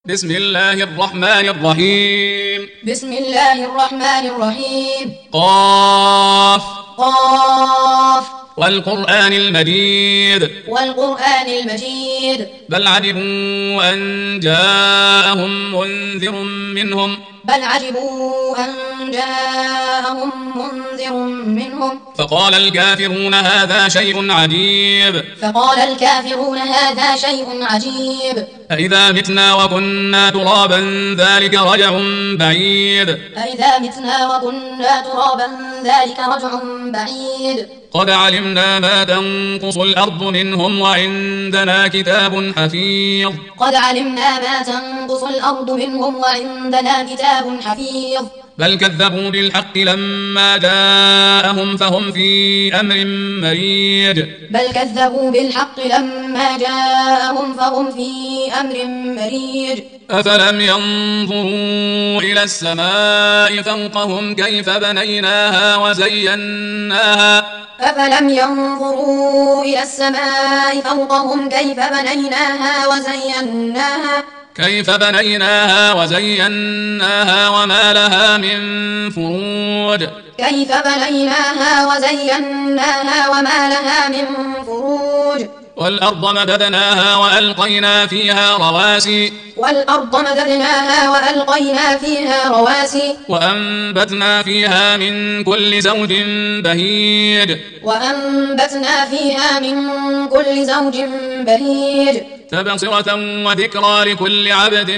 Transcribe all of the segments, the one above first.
بسم الله الرحمن الرحيم. بسم الله الرحمن الرحيم. قاف قاف والقرآن المجيد. والقرآن المجيد. بل عجبوا أن جاءهم منذر منهم. بل عجبوا أن جاءهم منذر منهم. فقال الكافرون هذا شيء عجيب. فقال الكافرون هذا شيء عجيب. أإذا متنا وكنا ترابا ذلك رجع بعيد. أإذا متنا وكنا ترابا ذلك رجع بعيد. قد علمنا ما تنقص الأرض منهم وعندنا كتاب حفيظ. قد علمنا ما تنقص الأرض منهم وعندنا كتاب حفيظ. بل كذبوا بالحق لما جاءهم فهم في أمر مريج. بل كذبوا بالحق لما جاءهم فهم في أمر مريج. أفلم ينظروا إلى السماء فوقهم كيف بنيناها وزيناها. أفلم ينظروا إلى السماء فوقهم كيف بنيناها وزيناها وما لها من فروج. كيف بنيناها وزيناها وما لها من فروج. والأرض مددناها وألقينا فيها رواسي. والأرض مددناها وألقينا فيها رواسي. وأنبتنا فيها من كل زوج بهيج. وأنبتنا فيها من كل زوج بهيج. تبصرة وذكرى لكل عبد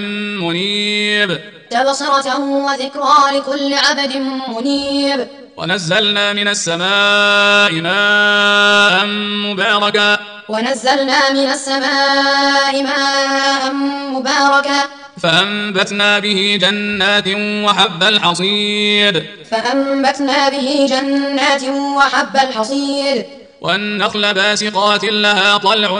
منيب. تبصرة وذكرى لكل عبد منيب. ونزلنا من السماء ماء مباركا. ونزلنا من السماء ماء مباركا. فأنبتنا به جنات وحب الحصيد. فأنبتنا به جنات وحب الحصيد. والنخل باسقات لها طلع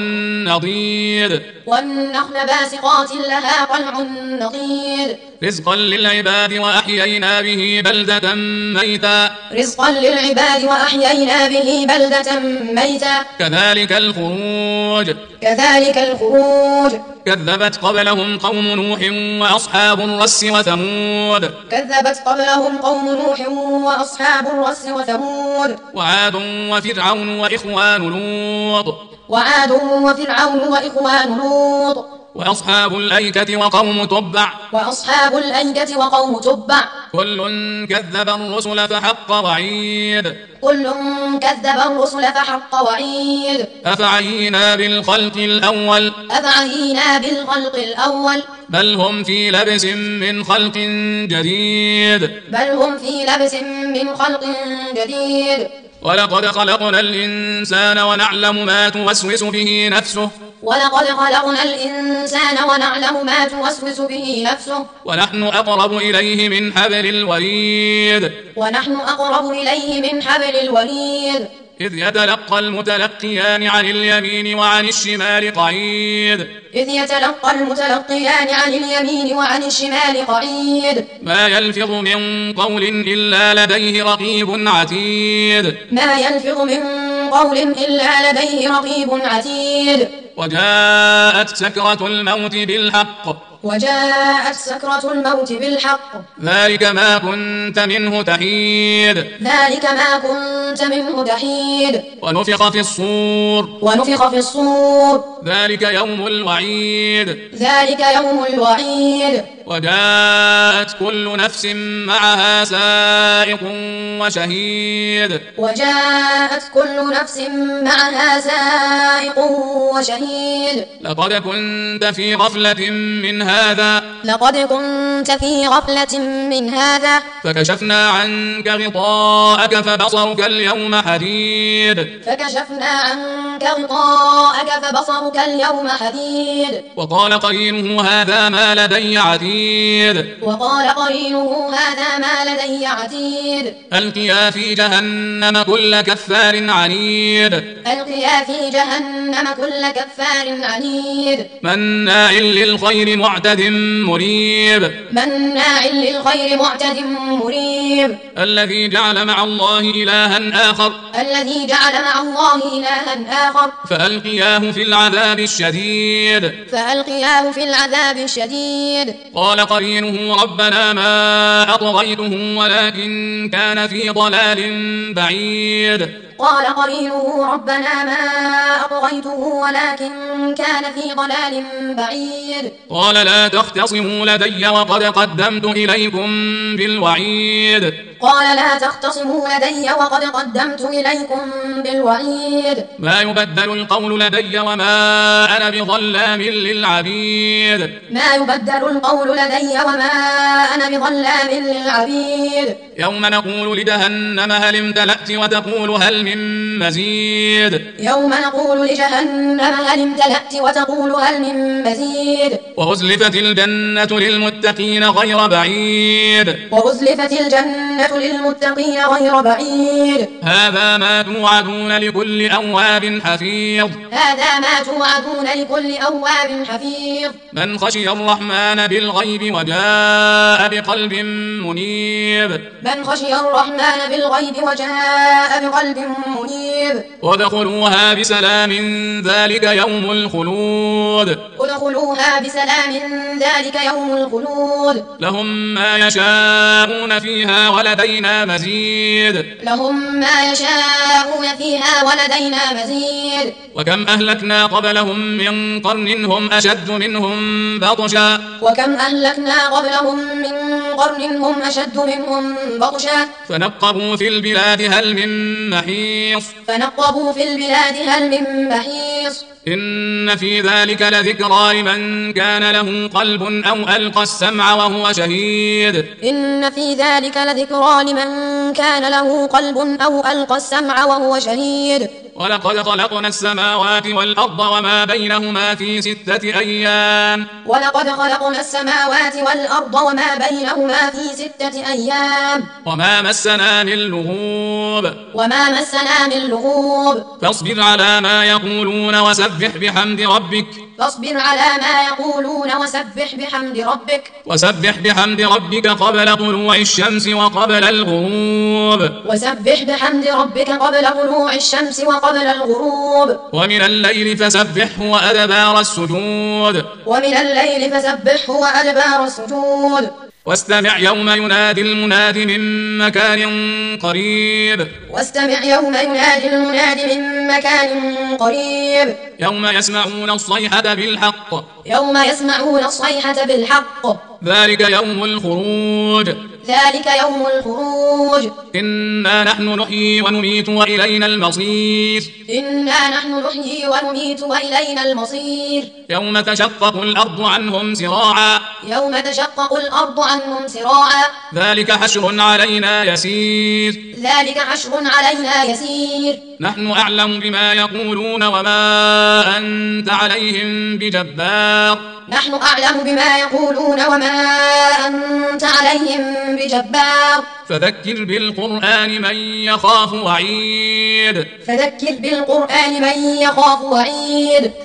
نضيد. والنخل باسقات لها طلع نضيد. رزقا للعباد وأحيينا به بلدة ميتا. رزقا للعباد وأحيينا به بلدة ميتا. كذلك الخروج. كذلك الخروج. كذبت قبلهم قوم نوح وأصحاب الرس وثمود. كذبت قبلهم قوم نوح وأصحاب الرس وثمود. وعاد وفرعون وإخوان لوط. وعاد وفرعون وإخوان لوط. وأصحاب الأيكة وقوم تبع. وأصحاب الأيكة وقوم تبع. كل كذب الرسل فحق وعيد. كل كذب الرسل فحق وعيد. أفعينا بالخلق الأول. أفعينا بالخلق الأول. بل هم في لبس من خلق جديد. بل هم في لبس من خلق جديد. ولقد خلقنا الإنسان ونعلم ما توسوس به نفسه. ولقد خلقنا الإنسان ونعلم ما توسوس به نفسه. ونحن أقرب إليه من حبل الوريد. ونحن أقرب إليه من حبل الوريد. إذ يتلقى المتلقيان عن اليمين وعن الشمال قعيد. إذ يتلقى المتلقيان عن اليمين وعن الشمال قعيد. ما يلفظ من قول إلا لديه رقيب عتيد. ما يلفظ من قول إلا لديه رقيب عتيد. وجاءت سكرة الموت بالحق. وجاءت سكرة الموت بالحق. ذلك ما كنت منه تحيد. ذلك ما كنت منه تحيد. ونفخ في الصور. ونفخ في الصور. ذلك يوم الوعيد. ذلك يوم الوعيد. وجاءت كل نفس معها سائق وشهيد. وجاءت كل نفس معها سائق وشهيد. لقد كنت في غفلة من هذا. لقد كنت في غفلة من هذا. فكشفنا عنك غطاءك فبصرك اليوم حديد. فكشفنا عنك غطاءك فبصرك اليوم حديد. وقال قرينه هذا ما لدي عتيد. وقال قرينه هذا ما لدي عتيد. ألقيا في جهنم كل كفار عنيد. ألقيا في جهنم كل كفار عنيد. مناع للخير معتد معتد مريب مناع للخير معتد مريب الذي جعل مع الله إلها آخر فألقياه في العذاب الشديد قال قرينه ربنا ما أطغيته ولكن كان في ضلال بعيد قال لا تختصموا لدي وقد قدمت إليكم بالوعيد ما يبدل القول لدي وما أنا بظلام للعبيد يوم نقول لجهنم هل امتلأت وتقول هل من مزيد وأزلفت الجنة للمتقين غير بعيد هذا ما توعدون لكل أواب حفيظ من خشي الرحمن بالغيب وجاء بقلب منيب وادخلوها بسلام ذلك يوم الخلود لهم ما يشاءون فيها ولدينا مزيد وكم أهلكنا قبلهم من قرن هم أشد منهم بطشا فنقبوا في البلاد هل من محيص إن في ذلك لذكرى لمن كان له قلب أو ألقى السمع وهو شهيد ولقد خلقنا السماوات والأرض وما بينهما في 6 أيام وما مسنا من لغوب فاصبر على ما يقولون وسبح بحمد ربك قبل طلوع الشمس وقبل الغروب ومن الليل فسبحه وأدبار السجود واستمع يوم ينادي المناد من مكان قريب يوم يسمعون الصيحة بالحق ذلك يوم الخروج إنا نحن نحيي ونميت وإلينا المصير يوم تشقق الأرض عنهم سراعا ذلك حشر علينا يسير نحن أعلم بما يقولون وما أنت عليهم بجبار فذكر بالقرآن من يخاف وعيد